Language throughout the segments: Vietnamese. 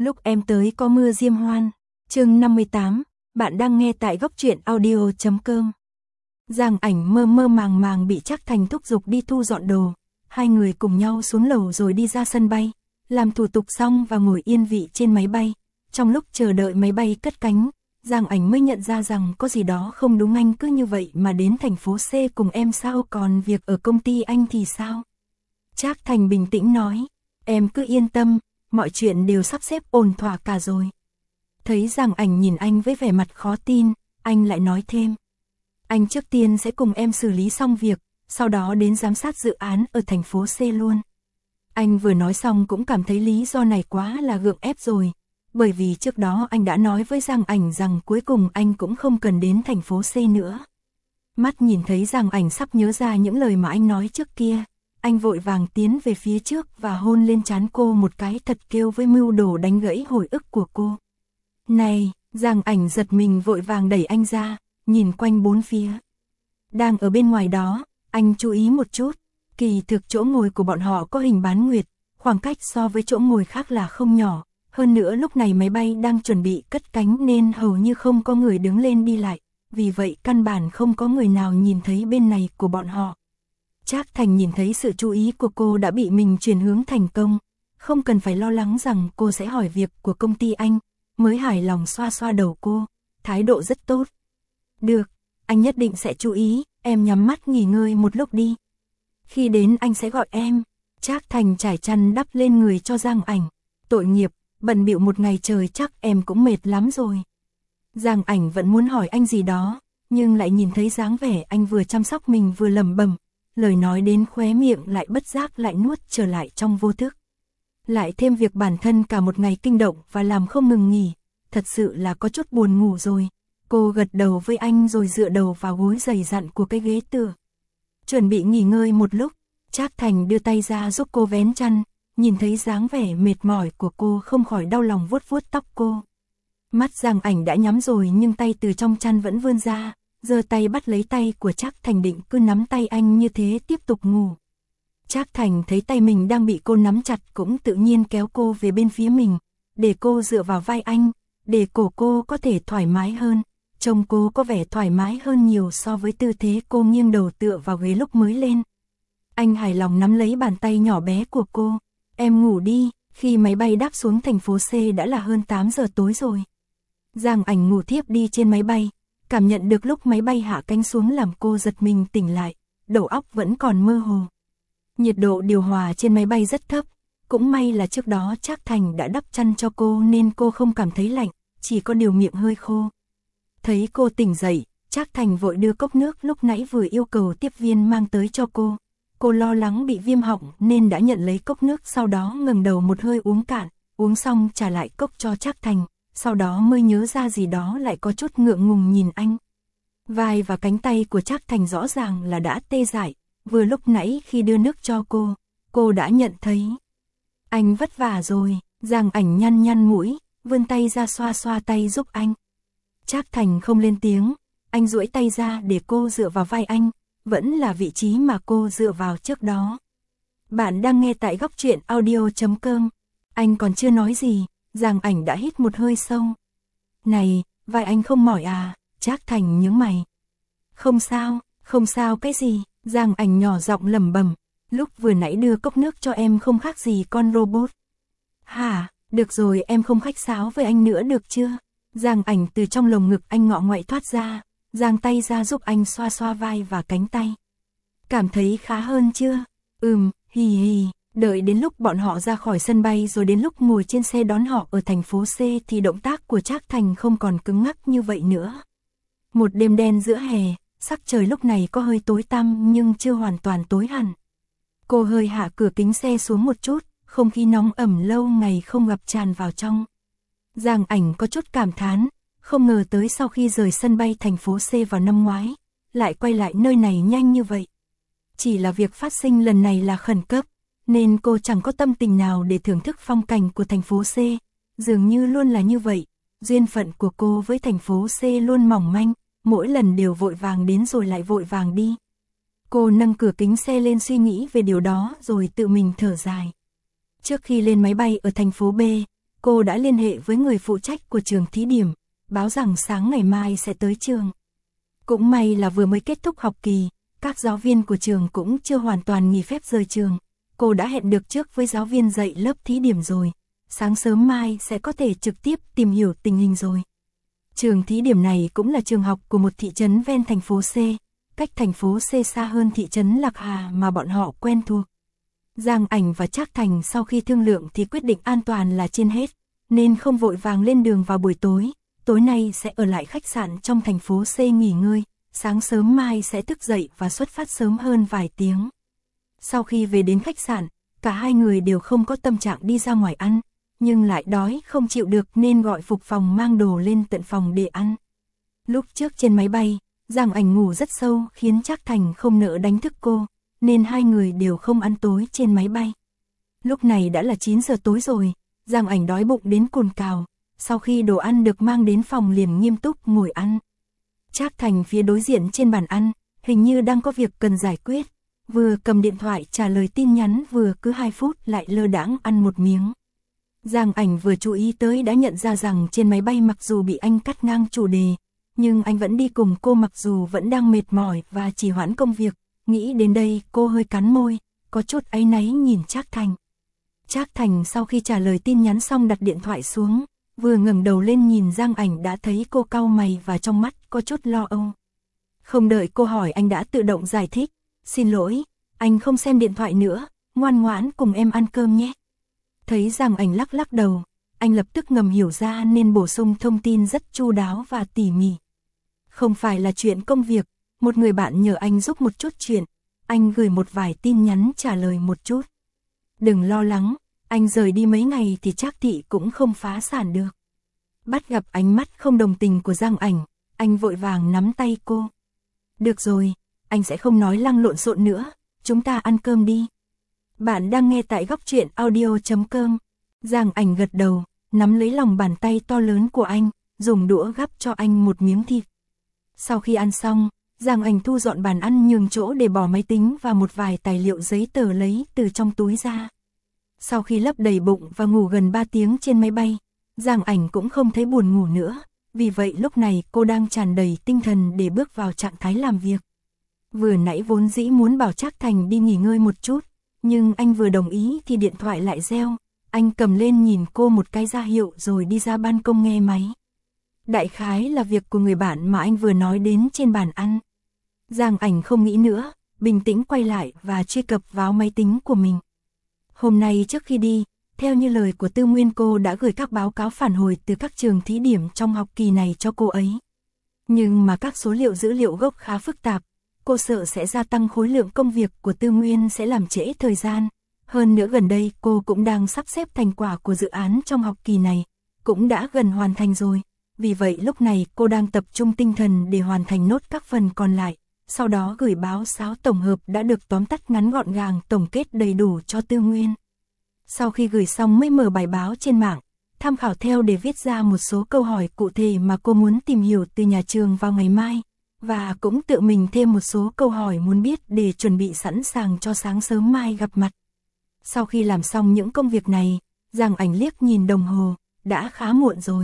Lúc em tới có mưa diêm hoan. Chương 58, bạn đang nghe tại góc truyện audio.com. Giang Ảnh mơ mơ màng màng bị Trác Thành thúc giục đi thu dọn đồ. Hai người cùng nhau xuống lầu rồi đi ra sân bay, làm thủ tục xong và ngồi yên vị trên máy bay. Trong lúc chờ đợi máy bay cất cánh, Giang Ảnh mới nhận ra rằng có gì đó không đúng, anh cứ như vậy mà đến thành phố C cùng em sao, còn việc ở công ty anh thì sao? Trác Thành bình tĩnh nói, em cứ yên tâm, mọi chuyện đều sắp xếp ổn thỏa cả rồi. Thấy Giang Ảnh nhìn anh với vẻ mặt khó tin, anh lại nói thêm. Anh trước tiên sẽ cùng em xử lý xong việc, sau đó đến giám sát dự án ở thành phố C luôn. Anh vừa nói xong cũng cảm thấy lý do này quá là gượng ép rồi, bởi vì trước đó anh đã nói với Giang Ảnh rằng cuối cùng anh cũng không cần đến thành phố C nữa. Mắt nhìn thấy Giang Ảnh sắp nhớ ra những lời mà anh nói trước kia, anh vội vàng tiến về phía trước và hôn lên trán cô một cái thật, kêu với mưu đồ đánh gãy hồi ức của cô. Này, Giang Ảnh giật mình vội vàng đẩy anh ra, nhìn quanh bốn phía. Đang ở bên ngoài đó, anh chú ý một chút, kỳ thực chỗ ngồi của bọn họ có hình bán nguyệt, khoảng cách so với chỗ ngồi khác là không nhỏ. Hơn nữa lúc này máy bay đang chuẩn bị cất cánh nên hầu như không có người đứng lên đi lại, vì vậy căn bản không có người nào nhìn thấy bên này của bọn họ. Trác Thành nhìn thấy sự chú ý của cô đã bị mình chuyển hướng thành công, không cần phải lo lắng rằng cô sẽ hỏi việc của công ty anh, mới hài lòng xoa xoa đầu cô, thái độ rất tốt. Được, anh nhất định sẽ chú ý, em nhắm mắt nghỉ ngơi một lúc đi. Khi đến anh sẽ gọi em. Trác Thành trải chăn đắp lên người cho Giang Ảnh. Tội nghiệp, bận bịu một ngày trời chắc em cũng mệt lắm rồi. Giang Ảnh vẫn muốn hỏi anh gì đó, nhưng lại nhìn thấy dáng vẻ anh vừa chăm sóc mình vừa lẩm bẩm, lời nói đến khóe miệng lại bất giác lại nuốt trở lại trong vô thức. Lại thêm việc bản thân cả một ngày kinh động và làm không ngừng nghỉ, thật sự là có chút buồn ngủ rồi. Cô gật đầu với anh rồi dựa đầu vào gối dày dặn của cái ghế tựa. Chuẩn bị nghỉ ngơi một lúc, Trác Thành đưa tay ra giúp cô vén chăn, nhìn thấy dáng vẻ mệt mỏi của cô không khỏi đau lòng vuốt vuốt tóc cô. Mắt Giang Ảnh đã nhắm rồi nhưng tay từ trong chăn vẫn vươn ra, giơ tay bắt lấy tay của Trác Thành định cứ nắm tay anh như thế tiếp tục ngủ. Trác Thành thấy tay mình đang bị cô nắm chặt cũng tự nhiên kéo cô về bên phía mình, để cô dựa vào vai anh, để cổ cô có thể thoải mái hơn. Trông cô có vẻ thoải mái hơn nhiều so với tư thế cô nghiêng đầu tựa vào ghế lúc mới lên. Anh hài lòng nắm lấy bàn tay nhỏ bé của cô. Em ngủ đi, khi máy bay đáp xuống thành phố C đã là hơn 8 giờ tối rồi. Giang Ảnh ngủ thiếp đi trên máy bay, cảm nhận được lúc máy bay hạ cánh xuống làm cô giật mình tỉnh lại, đầu óc vẫn còn mơ hồ. Nhiệt độ điều hòa trên máy bay rất thấp, cũng may là trước đó Trác Thành đã đắp chăn cho cô nên cô không cảm thấy lạnh, chỉ có điều miệng hơi khô. Thấy cô tỉnh dậy, Trác Thành vội đưa cốc nước lúc nãy vừa yêu cầu tiếp viên mang tới cho cô. Cô lo lắng bị viêm họng nên đã nhận lấy cốc nước, sau đó ngẩng đầu một hơi uống cạn, uống xong trả lại cốc cho Trác Thành, sau đó mới nhớ ra gì đó lại có chút ngượng ngùng nhìn anh. Vai và cánh tay của Trác Thành rõ ràng là đã tê dại, vừa lúc nãy khi đưa nước cho cô đã nhận thấy. Anh vất vả rồi, Giang Ảnh nhăn nhăn mũi, vươn tay ra xoa xoa tay giúp anh. Trác Thành không lên tiếng, anh duỗi tay ra để cô dựa vào vai anh, vẫn là vị trí mà cô dựa vào trước đó. Bạn đang nghe tại góc truyện audio.com. Anh còn chưa nói gì, Giang Ảnh đã hít một hơi sâu. Này, vai anh không mỏi à? Trác Thành nhướng mày. Không sao cái gì? Giang Ảnh nhỏ giọng lẩm bẩm, lúc vừa nãy đưa cốc nước cho em không khác gì con robot. Hả, được rồi em không khách sáo với anh nữa được chưa? Giang Ảnh từ trong lồng ngực anh ngọ ngoại thoát ra, giang tay ra giúp anh xoa xoa vai và cánh tay. Cảm thấy khá hơn chưa? Hì hì. Đợi đến lúc bọn họ ra khỏi sân bay rồi đến lúc ngồi trên xe đón họ ở thành phố C thì động tác của Trác Thành không còn cứng ngắc như vậy nữa. Một đêm đen giữa hè, sắc trời lúc này có hơi tối tăm nhưng chưa hoàn toàn tối hẳn. Cô hơi hạ cửa kính xe xuống một chút, không khí nóng ẩm lâu ngày không gặp tràn vào trong. Giang Ảnh có chút cảm thán, không ngờ tới sau khi rời sân bay thành phố C vào năm ngoái, lại quay lại nơi này nhanh như vậy. Chỉ là việc phát sinh lần này là khẩn cấp, nên cô chẳng có tâm tình nào để thưởng thức phong cảnh của thành phố C, dường như luôn là như vậy, duyên phận của cô với thành phố C luôn mỏng manh, mỗi lần đều vội vàng đến rồi lại vội vàng đi. Cô nâng cửa kính xe lên suy nghĩ về điều đó rồi tự mình thở dài. Trước khi lên máy bay ở thành phố B, cô đã liên hệ với người phụ trách của trường thí điểm, báo rằng sáng ngày mai sẽ tới trường. Cũng may là vừa mới kết thúc học kỳ, các giáo viên của trường cũng chưa hoàn toàn nghỉ phép rời trường. Cô đã hẹn được trước với giáo viên dạy lớp thí điểm rồi, sáng sớm mai sẽ có thể trực tiếp tìm hiểu tình hình rồi. Trường thí điểm này cũng là trường học của một thị trấn ven thành phố C, cách thành phố C xa hơn thị trấn Lạc Hà mà bọn họ quen thuộc. Giang Ảnh và Trác Thành sau khi thương lượng thì quyết định an toàn là trên hết, nên không vội vàng lên đường vào buổi tối. Tối nay sẽ ở lại khách sạn trong thành phố C nghỉ ngơi, sáng sớm mai sẽ thức dậy và xuất phát sớm hơn vài tiếng. Sau khi về đến khách sạn, cả hai người đều không có tâm trạng đi ra ngoài ăn, nhưng lại đói không chịu được nên gọi phục phòng mang đồ lên tận phòng để ăn. Lúc trước trên máy bay, Giang Ảnh ngủ rất sâu khiến Trác Thành không nỡ đánh thức cô, nên hai người đều không ăn tối trên máy bay. Lúc này đã là 9 giờ tối rồi, Giang Ảnh đói bụng đến cồn cào, sau khi đồ ăn được mang đến phòng liền nghiêm túc ngồi ăn. Trác Thành phía đối diện trên bàn ăn, hình như đang có việc cần giải quyết, vừa cầm điện thoại trả lời tin nhắn vừa cứ 2 phút lại lơ đãng ăn một miếng. Giang Ảnh vừa chú ý tới đã nhận ra rằng trên máy bay mặc dù bị anh cắt ngang chủ đề, nhưng anh vẫn đi cùng cô mặc dù vẫn đang mệt mỏi và trì hoãn công việc. Nghĩ đến đây cô hơi cắn môi, có chút áy náy nhìn Trác Thành. Trác Thành sau khi trả lời tin nhắn xong đặt điện thoại xuống, vừa ngẩng đầu lên nhìn Giang Ảnh đã thấy cô cau mày và trong mắt có chút lo âu. Không đợi cô hỏi anh đã tự động giải thích, xin lỗi, anh không xem điện thoại nữa, ngoan ngoãn cùng em ăn cơm nhé. Thấy Giang Ảnh lắc lắc đầu, anh lập tức ngầm hiểu ra nên bổ sung thông tin rất chu đáo và tỉ mỉ. Không phải là chuyện công việc, một người bạn nhờ anh giúp một chút chuyện, anh gửi một vài tin nhắn trả lời một chút. Đừng lo lắng, anh rời đi mấy ngày thì Trác thị cũng không phá sản được. Bắt gặp ánh mắt không đồng tình của Giang Ảnh, anh vội vàng nắm tay cô. Được rồi, anh sẽ không nói lăng lộn xộn nữa, chúng ta ăn cơm đi. Bạn đang nghe tại Góc Truyện Audio.com. Giang Ảnh gật đầu, nắm lấy lòng bàn tay to lớn của anh, dùng đũa gắp cho anh một miếng thịt. Sau khi ăn xong, Giang Ảnh thu dọn bàn ăn nhường chỗ để bỏ máy tính và một vài tài liệu giấy tờ lấy từ trong túi ra. Sau khi lấp đầy bụng và ngủ gần 3 tiếng trên máy bay, Giang Ảnh cũng không thấy buồn ngủ nữa, vì vậy lúc này cô đang tràn đầy tinh thần để bước vào trạng thái làm việc. Vừa nãy vốn dĩ muốn bảo Trác Thành đi nghỉ ngơi một chút, nhưng anh vừa đồng ý thì điện thoại lại reo, anh cầm lên nhìn cô một cái ra hiệu rồi đi ra ban công nghe máy. Đại khái là việc của người bạn mà anh vừa nói đến trên bàn ăn. Giang Ảnh không nghĩ nữa, bình tĩnh quay lại và truy cập vào máy tính của mình. Hôm nay trước khi đi, theo như lời của Tư Nguyên cô đã gửi các báo cáo phản hồi từ các trường thí điểm trong học kỳ này cho cô ấy. Nhưng mà các số liệu dữ liệu gốc khá phức tạp, cô sợ sẽ gia tăng khối lượng công việc của Tư Nguyên sẽ làm trễ thời gian. Hơn nữa gần đây cô cũng đang sắp xếp thành quả của dự án trong học kỳ này, cũng đã gần hoàn thành rồi. Vì vậy lúc này cô đang tập trung tinh thần để hoàn thành nốt các phần còn lại, sau đó gửi báo cáo tổng hợp đã được tóm tắt ngắn gọn gàng tổng kết đầy đủ cho Tư Nguyên. Sau khi gửi xong mới mở bài báo trên mạng, tham khảo theo để viết ra một số câu hỏi cụ thể mà cô muốn tìm hiểu từ nhà trường vào ngày mai, và cũng tự mình thêm một số câu hỏi muốn biết để chuẩn bị sẵn sàng cho sáng sớm mai gặp mặt. Sau khi làm xong những công việc này, Giang Ảnh liếc nhìn đồng hồ, đã khá muộn rồi.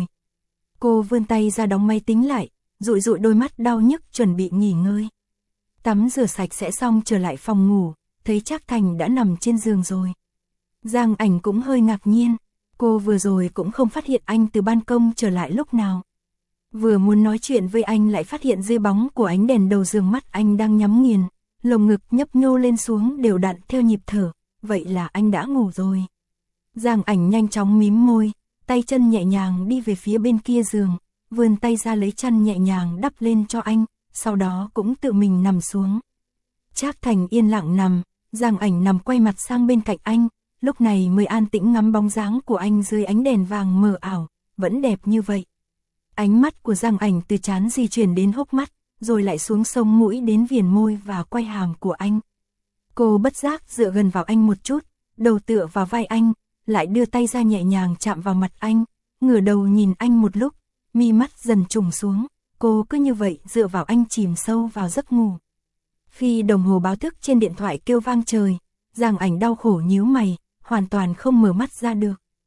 Cô vươn tay ra đóng máy tính lại, dụi dụi đôi mắt đau nhức chuẩn bị nghỉ ngơi. Tắm rửa sạch sẽ xong trở lại phòng ngủ, thấy Trác Thành đã nằm trên giường rồi. Giang Ảnh cũng hơi ngạc nhiên, cô vừa rồi cũng không phát hiện anh từ ban công trở lại lúc nào. Vừa muốn nói chuyện với anh lại phát hiện dưới bóng của ánh đèn đầu giường mắt anh đang nhắm nghiền, lồng ngực nhấp nhô lên xuống đều đặn theo nhịp thở, vậy là anh đã ngủ rồi. Giang Ảnh nhanh chóng mím môi, tay chân nhẹ nhàng đi về phía bên kia giường, vươn tay ra lấy chăn nhẹ nhàng đắp lên cho anh, sau đó cũng tự mình nằm xuống. Trác Thành yên lặng nằm, Giang Ảnh nằm quay mặt sang bên cạnh anh, lúc này mới an tĩnh ngắm bóng dáng của anh dưới ánh đèn vàng mờ ảo, vẫn đẹp như vậy. Ánh mắt của Giang Ảnh từ trán di chuyển đến hốc mắt, rồi lại xuống sống mũi đến viền môi và quay hàm của anh. Cô bất giác dựa gần vào anh một chút, đầu tựa vào vai anh, lại đưa tay ra nhẹ nhàng chạm vào mặt anh, ngửa đầu nhìn anh một lúc, mi mắt dần trùng xuống, cô cứ như vậy dựa vào anh chìm sâu vào giấc ngủ. Khi đồng hồ báo thức trên điện thoại kêu vang trời, Giang Ảnh đau khổ nhíu mày, hoàn toàn không mở mắt ra được.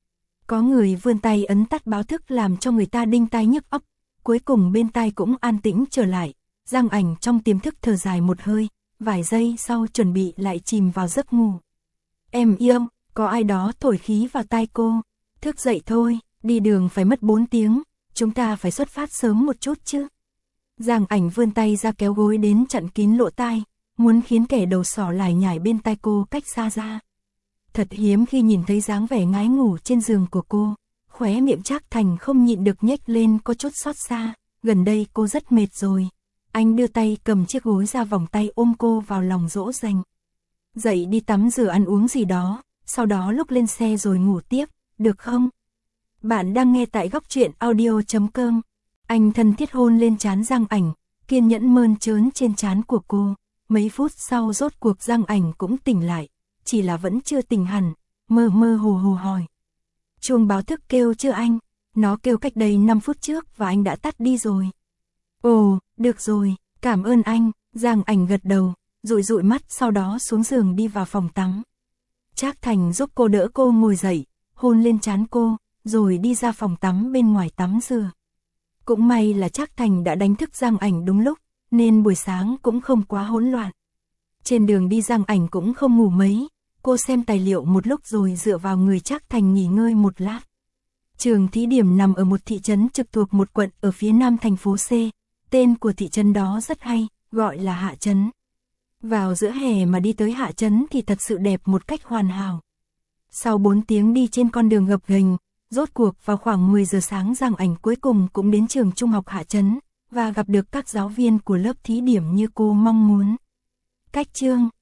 Có người vươn tay ấn tắt báo thức làm cho người ta đinh tai nhức óc, cuối cùng bên tai cũng an tĩnh trở lại. Giang Ảnh trong tiềm thức thở dài một hơi, vài giây sau chuẩn bị lại chìm vào giấc ngủ. Em yêu, có ai đó thổi khí vào tai cô. Thức dậy thôi, đi đường phải mất 4 tiếng, chúng ta phải xuất phát sớm một chút chứ. Giang Ảnh vươn tay ra kéo gối đến chặn kín lỗ tai, muốn khiến kẻ đầu sỏ lải nhải bên tai cô cách xa ra. Thật hiếm khi nhìn thấy dáng vẻ ngái ngủ trên giường của cô, khóe miệng Trác Thành không nhịn được nhếch lên có chút xót xa, gần đây cô rất mệt rồi. Anh đưa tay cầm chiếc gối ra vòng tay ôm cô vào lòng dỗ dành. Dậy đi tắm rửa ăn uống gì đó, sau đó lúc lên xe rồi ngủ tiếp, được không? Bạn đang nghe tại góc truyện audio.com. Anh thân thiết hôn lên trán Giang Ảnh, kiên nhẫn mơn trớn trên trán của cô. Mấy phút sau rốt cuộc Giang Ảnh cũng tỉnh lại, chỉ là vẫn chưa tỉnh hẳn, mơ mơ hồ hồ hỏi. Chuông báo thức kêu chưa anh? Nó kêu cách đây 5 phút trước và anh đã tắt đi rồi. Ồ, được rồi, cảm ơn anh. Giang Ảnh gật đầu, dụi dụi mắt sau đó xuống giường đi vào phòng tắm. Trác Thành giúp cô đỡ cô ngồi dậy, hôn lên trán cô, rồi đi ra phòng tắm bên ngoài tắm rửa. Cũng may là Trác Thành đã đánh thức Giang Ảnh đúng lúc, nên buổi sáng cũng không quá hỗn loạn. Trên đường đi Giang Ảnh cũng không ngủ mấy, cô xem tài liệu một lúc rồi dựa vào người Trác Thành nghỉ ngơi một lát. Trường thí điểm nằm ở một thị trấn trực thuộc một quận ở phía nam thành phố C, tên của thị trấn đó rất hay, gọi là Hạ Trấn. Vào giữa hè mà đi tới Hạ Trấn thì thật sự đẹp một cách hoàn hảo. Sau 4 tiếng đi trên con đường gập ghềnh, rốt cuộc vào khoảng 10 giờ sáng Giang Ảnh cuối cùng cũng đến trường trung học Hạ Trấn, và gặp được các giáo viên của lớp thí điểm như cô mong muốn. Cách chương